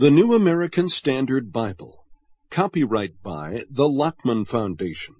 The New American Standard Bible. Copyright by the Lockman Foundation.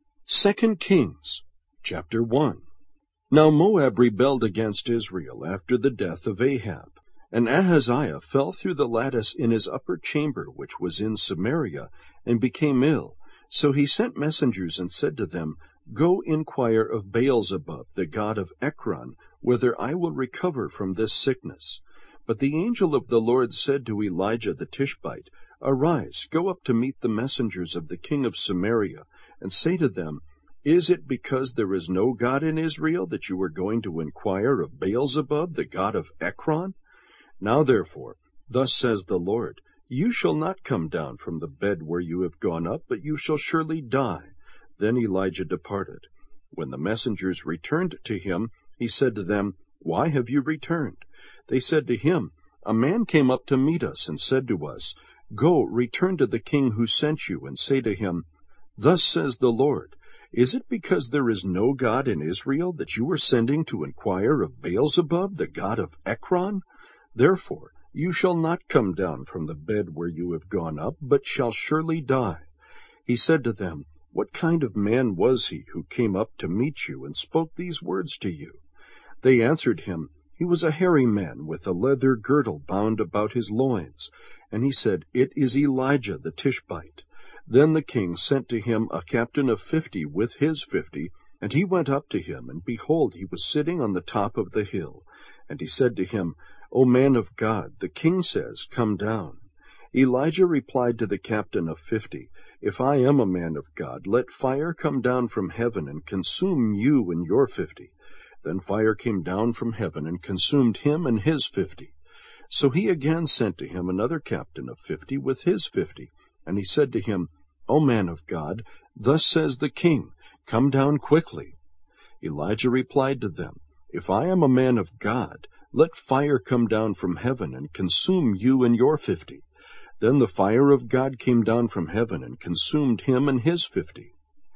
2 Kings, chapter 1. Now Moab rebelled against Israel after the death of Ahab. And Ahaziah fell through the lattice in his upper chamber, which was in Samaria, and became ill. So he sent messengers and said to them, Go inquire of Baalzebub, the god of Ekron, whether I will recover from this sickness. But the angel of the Lord said to Elijah the Tishbite, Arise, go up to meet the messengers of the king of Samaria, and say to them, Is it because there is no God in Israel that you are going to inquire of Baalzebub, the god of Ekron? Now therefore, thus says the Lord, You shall not come down from the bed where you have gone up, but you shall surely die. Then Elijah departed. When the messengers returned to him, he said to them, Why have you returned? They said to him, A man came up to meet us and said to us, Go, return to the king who sent you, and say to him, Thus says the Lord, Is it because there is no God in Israel that you are sending to inquire of Baalzebub, the god of Ekron? Therefore you shall not come down from the bed where you have gone up, but shall surely die. He said to them, What kind of man was he who came up to meet you and spoke these words to you? They answered him, He was a hairy man with a leather girdle bound about his loins. And he said, It is Elijah the Tishbite. Then the king sent to him a captain of 50 with his 50, and he went up to him, and behold, he was sitting on the top of the hill. And he said to him, O man of God, the king says, Come down. Elijah replied to the captain of 50, If I am a man of God, let fire come down from heaven and consume you and your 50. Then fire came down from heaven and consumed him and his 50. So he again sent to him another captain of 50 with his 50. And he said to him, O man of God, thus says the king, Come down quickly. Elijah replied to them, If I am a man of God, let fire come down from heaven and consume you and your 50. Then the fire of God came down from heaven and consumed him and his 50.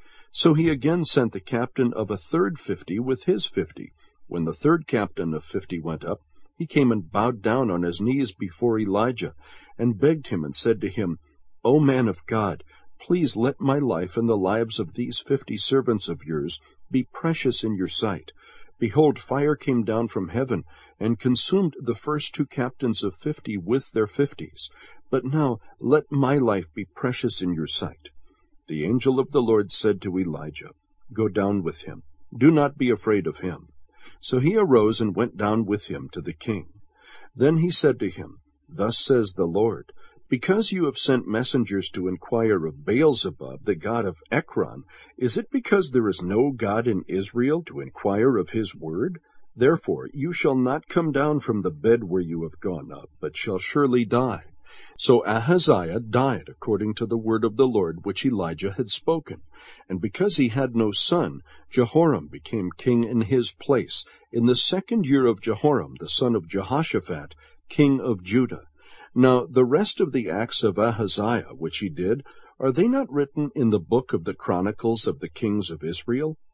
So he again sent the captain of a third 50 with his 50. When the third captain of 50 went up, he came and bowed down on his knees before Elijah, and begged him and said to him, O man of God, please let my life and the lives of these 50 servants of yours be precious in your sight. Behold, fire came down from heaven, and consumed the first 2 captains of 50 with their 50s. But now let my life be precious in your sight. The angel of the Lord said to Elijah, Go down with him. Do not be afraid of him. So he arose and went down with him to the king. Then he said to him, Thus says the Lord, Because you have sent messengers to inquire of Baalzebub, the god of Ekron, is it because there is no God in Israel to inquire of his word? Therefore you shall not come down from the bed where you have gone up, but shall surely die. So Ahaziah died according to the word of the Lord which Elijah had spoken. And because he had no son, Jehoram became king in his place, in the 2nd year of Jehoram, the son of Jehoshaphat, king of Judah. Now the rest of the acts of Ahaziah which he did, are they not written in the book of the Chronicles of the kings of Israel?